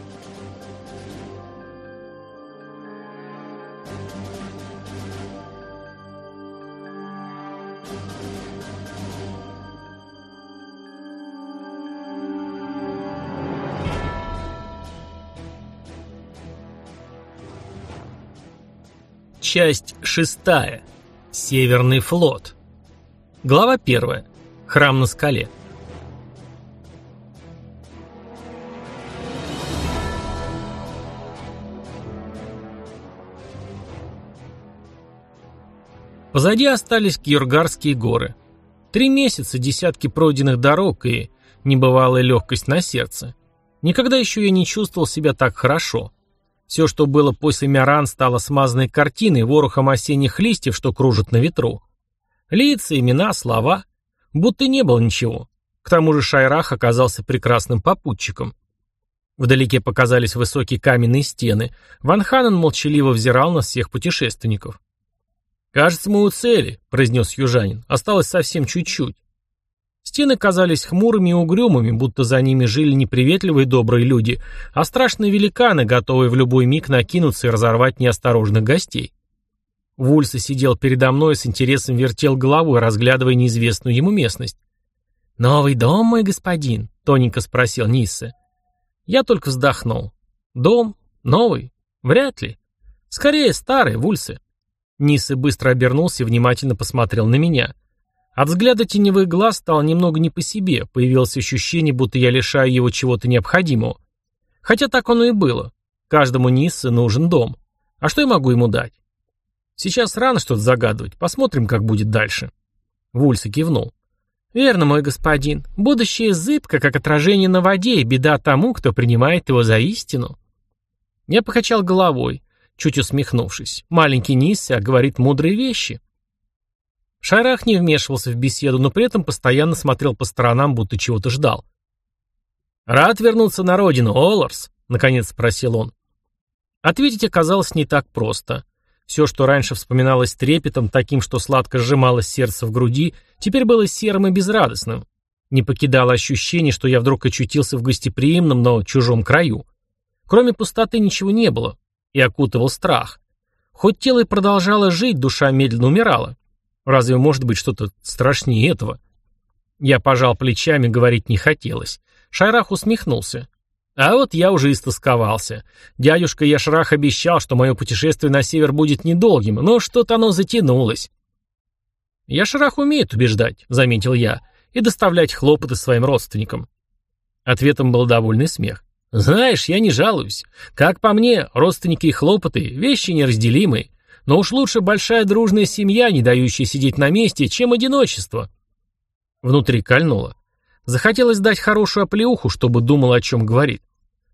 Часть 6. Северный флот. Глава 1. Храм на скале. Позади остались Кьоргарские горы. 3 месяца, десятки пройденных дорог и небывалая легкость на сердце. Никогда еще я не чувствовал себя так хорошо. Все, что было после Мяран, стало смазанной картиной, ворохом осенних листьев, что кружат на ветру. Лица, имена, слова. Будто не было ничего. К тому же Шайрах оказался прекрасным попутчиком. Вдалеке показались высокие каменные стены. Ван Ханен молчаливо взирал на всех путешественников. «Кажется, мы у цели», — произнес южанин. «Осталось совсем чуть-чуть». Стены казались хмурыми и угрюмыми, будто за ними жили не приветливые добрые люди, а страшные великаны, готовые в любой миг накинуться и разорвать неосторожных гостей. Вульса сидел передо мной и с интересом вертел головой, разглядывая неизвестную ему местность. «Новый дом, мой господин?» — тоненько спросил Ниссе. Я только вздохнул. «Дом? Новый? Вряд ли. Скорее, старый, Вульсе». Ниссе быстро обернулся и внимательно посмотрел на меня. От взгляда теневых глаз стало немного не по себе, появилось ощущение, будто я лишаю его чего-то необходимого. Хотя так оно и было. Каждому Ниссе нужен дом. А что я могу ему дать? Сейчас рано что-то загадывать, посмотрим, как будет дальше. Вульсе кивнул. «Верно, мой господин. Будущее зыбко, как отражение на воде, и беда тому, кто принимает его за истину». Я покачал головой, чуть усмехнувшись. Маленький Ниссе говорит мудрые вещи. Шайрах не вмешивался в беседу, но при этом постоянно смотрел по сторонам, будто чего-то ждал. «Рад вернуться на родину, Оларс?» — наконец спросил он. Ответить оказалось не так просто. Все, что раньше вспоминалось трепетом, таким, что сладко сжималось сердце в груди, теперь было серым и безрадостным. Не покидало ощущение, что я вдруг очутился в гостеприимном, но чужом краю. Кроме пустоты ничего не было, и окутывал страх. Хоть тело и продолжало жить, душа медленно умирала. Разве может быть что-то страшнее этого? Я пожал плечами, говорить не хотелось. Шайрах усмехнулся. А вот я уже истосковался. Дядюшка Яшрах обещал, что мое путешествие на север будет недолгим, но что-то оно затянулось. Яшрах умеет убеждать, заметил я, и доставлять хлопоты своим родственникам. Ответом был довольный смех. Знаешь, я не жалуюсь. Как по мне, родственники и хлопоты — вещи неразделимые. Но уж лучше большая дружная семья, не дающая сидеть на месте, чем одиночество. Внутри кольнуло. Захотелось дать хорошую оплеуху, чтобы думал, о чем говорит.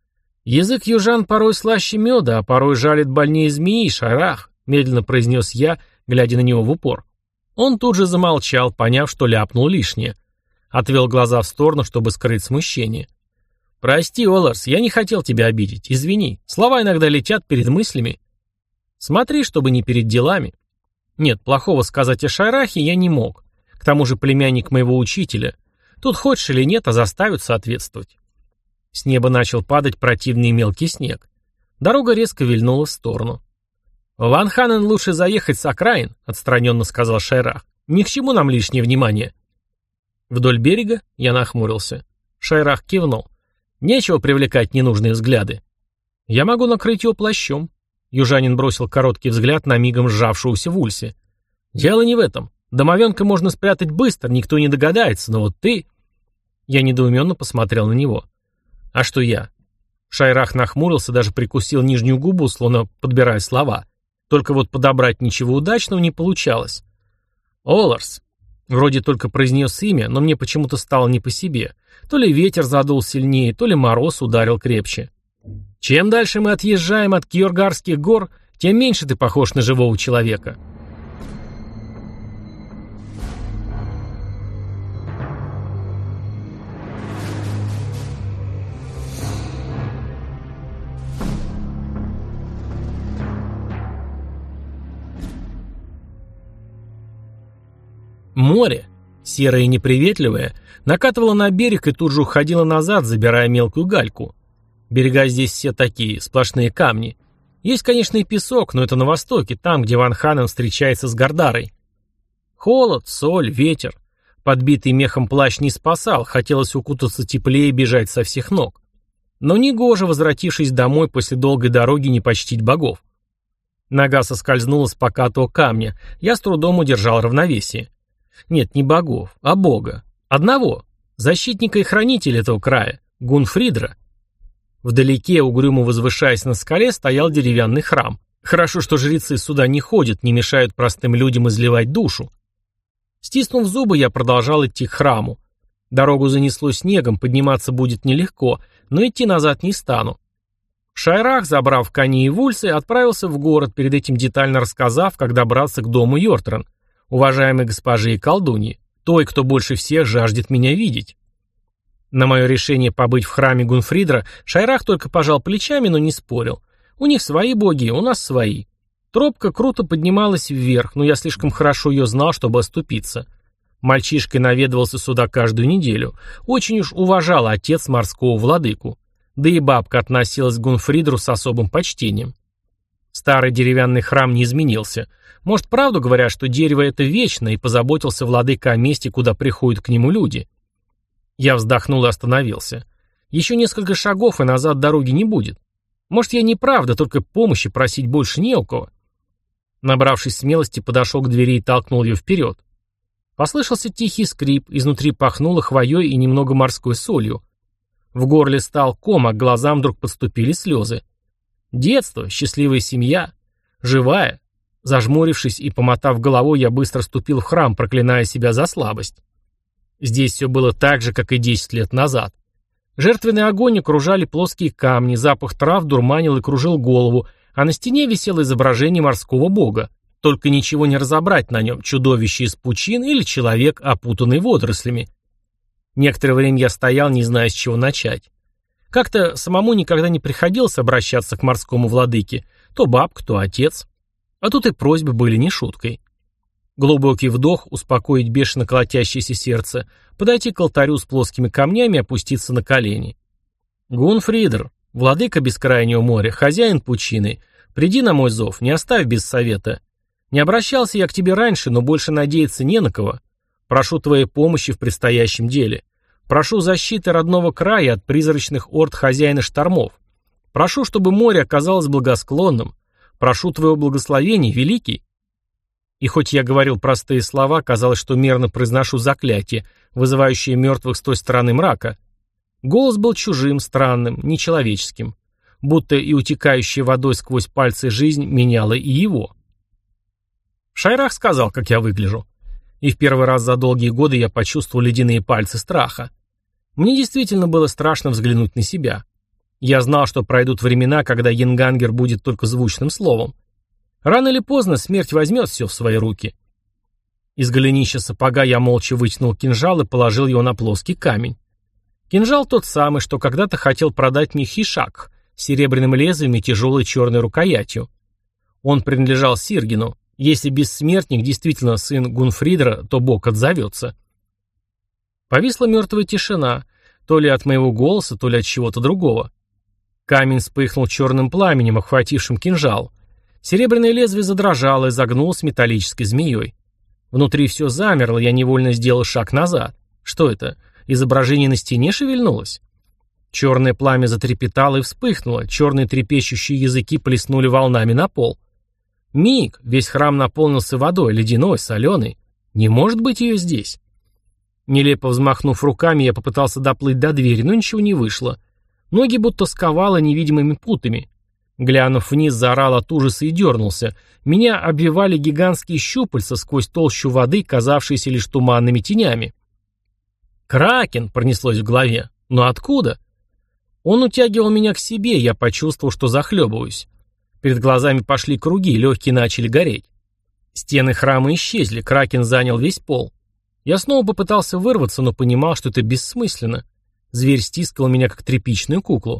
Язык южан порой слаще меда, а порой жалит больнее змеи, Шайрах, медленно произнес я, глядя на него в упор. Он тут же замолчал, поняв, что ляпнул лишнее. Отвел глаза в сторону, чтобы скрыть смущение. «Прости, Оларс, я не хотел тебя обидеть, извини. Слова иногда летят перед мыслями. Смотри, чтобы не перед делами». Нет, плохого сказать о Шайрахе я не мог. К тому же племянник моего учителя. Тут хочешь или нет, а заставят соответствовать. С неба начал падать противный мелкий снег. Дорога резко вильнула в сторону. «В Ван Ханен лучше заехать с окраин», — отстраненно сказал Шайрах. «Ни к чему нам лишнее внимание». «Вдоль берега?» — я нахмурился. Шайрах кивнул. «Нечего привлекать ненужные взгляды. Я могу накрыть его плащом». Южанин бросил короткий взгляд на мигом сжавшегося в Ульсе. «Дело не в этом. Домовенка можно спрятать быстро, никто не догадается, но вот ты...» Я недоуменно посмотрел на него. «А что я?» Шайрах нахмурился, даже прикусил нижнюю губу, словно подбирая слова. Только вот подобрать ничего удачного не получалось. «Оларс». Вроде только произнес имя, но мне почему-то стало не по себе. То ли ветер задул сильнее, то ли мороз ударил крепче. «Чем дальше мы отъезжаем от Кьоргарских гор, тем меньше ты похож на живого человека». Море, серое и неприветливое, накатывало на берег и тут же уходило назад, забирая мелкую гальку. Берега здесь все такие, сплошные камни. Есть, конечно, и песок, но это на востоке, там, где Ван Ханен встречается с Гардарой. Холод, соль, ветер. Подбитый мехом плащ не спасал, хотелось укутаться теплее и бежать со всех ног. Но негоже, возвратившись домой после долгой дороги, не почтить богов. Нога соскользнула с покатого камня, я с трудом удержал равновесие. Нет, не богов, а бога. Одного, защитника и хранителя этого края, Гунфридра. Вдалеке, угрюмо возвышаясь на скале, стоял деревянный храм. Хорошо, что жрецы сюда не ходят, не мешают простым людям изливать душу. Стиснув зубы, я продолжал идти к храму. Дорогу занесло снегом, подниматься будет нелегко, но идти назад не стану. Шайрах, забрав коней и вульсы, отправился в город, перед этим детально рассказав, как добраться к дому Йортран, уважаемой госпожи и колдуньи, той, кто больше всех жаждет меня видеть. На мое решение побыть в храме Гунфридра Шайрах только пожал плечами, но не спорил. У них свои боги, у нас свои. Тропка круто поднималась вверх, но я слишком хорошо ее знал, чтобы оступиться. Мальчишкой наведывался сюда каждую неделю. Очень уж уважал отец морского владыку. Да и бабка относилась к Гунфридру с особым почтением. Старый деревянный храм не изменился. Может, правду говорят, что дерево это вечно, и позаботился владыка о месте, куда приходят к нему люди. Я вздохнул и остановился. Еще несколько шагов, и назад дороги не будет. Может, я не прав, да только помощи просить больше не у кого. Набравшись смелости, подошел к двери и толкнул ее вперед. Послышался тихий скрип, изнутри пахнуло хвоей и немного морской солью. В горле стал ком, а к глазам вдруг подступили слезы. Детство, счастливая семья, живая. Зажмурившись и помотав головой, я быстро ступил в храм, проклиная себя за слабость. Здесь все было так же, как и 10 лет назад. Жертвенный огонь окружали плоские камни, запах трав дурманил и кружил голову, а на стене висело изображение морского бога. Только ничего не разобрать на нем, чудовище из пучин или человек, опутанный водорослями. Некоторое время я стоял, не зная, с чего начать. Как-то самому никогда не приходилось обращаться к морскому владыке, то бабка, то отец. А тут и просьбы были не шуткой. Глубокий вдох, успокоить бешено колотящееся сердце, подойти к алтарю с плоскими камнями и опуститься на колени. Гунфридр, владыка бескрайнего моря, хозяин пучины, приди на мой зов, не оставь без совета. Не обращался я к тебе раньше, но больше надеяться не на кого. Прошу твоей помощи в предстоящем деле. Прошу защиты родного края от призрачных орд хозяина штормов. Прошу, чтобы море оказалось благосклонным. Прошу твоего благословения, великий. И хоть я говорил простые слова, казалось, что мерно произношу заклятие, вызывающее мертвых с той стороны мрака. Голос был чужим, странным, нечеловеческим. Будто и утекающая водой сквозь пальцы жизнь меняла и его. Шайрах сказал, как я выгляжу. И в первый раз за долгие годы я почувствовал ледяные пальцы страха. Мне действительно было страшно взглянуть на себя. Я знал, что пройдут времена, когда Янгангер будет только звучным словом. Рано или поздно смерть возьмет все в свои руки. Из голенища сапога я молча вытянул кинжал и положил его на плоский камень. Кинжал тот самый, что когда-то хотел продать мне Хишак, с серебряным лезвием и тяжелой черной рукоятью. Он принадлежал Сиргину. Если бессмертник действительно сын Гунфридра, то бог отзовется. Повисла мертвая тишина, то ли от моего голоса, то ли от чего-то другого. Камень вспыхнул черным пламенем, охватившим кинжал. Серебряное лезвие задрожало и загнулось металлической змеей. Внутри все замерло, я невольно сделал шаг назад. Что это? Изображение на стене шевельнулось? Черное пламя затрепетало и вспыхнуло, черные трепещущие языки плеснули волнами на пол. Миг, весь храм наполнился водой, ледяной, соленой. Не может быть ее здесь. Нелепо взмахнув руками, я попытался доплыть до двери, но ничего не вышло. Ноги будто сковало невидимыми путами. Глянув вниз, заорал от ужаса и дернулся. Меня обвивали гигантские щупальца сквозь толщу воды, казавшиеся лишь туманными тенями. «Кракен!» — пронеслось в голове. «Но откуда?» Он утягивал меня к себе, я почувствовал, что захлебываюсь. Перед глазами пошли круги, легкие начали гореть. Стены храма исчезли, Кракен занял весь пол. Я снова попытался вырваться, но понимал, что это бессмысленно. Зверь стискал меня, как тряпичную куклу.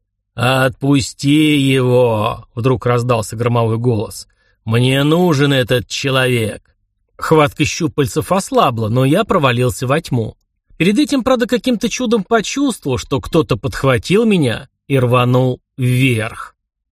«Отпусти его!» — вдруг раздался громовой голос. «Мне нужен этот человек!» Хватка щупальцев ослабла, но я провалился во тьму. Перед этим, правда, каким-то чудом почувствовал, что кто-то подхватил меня, и рванул вверх.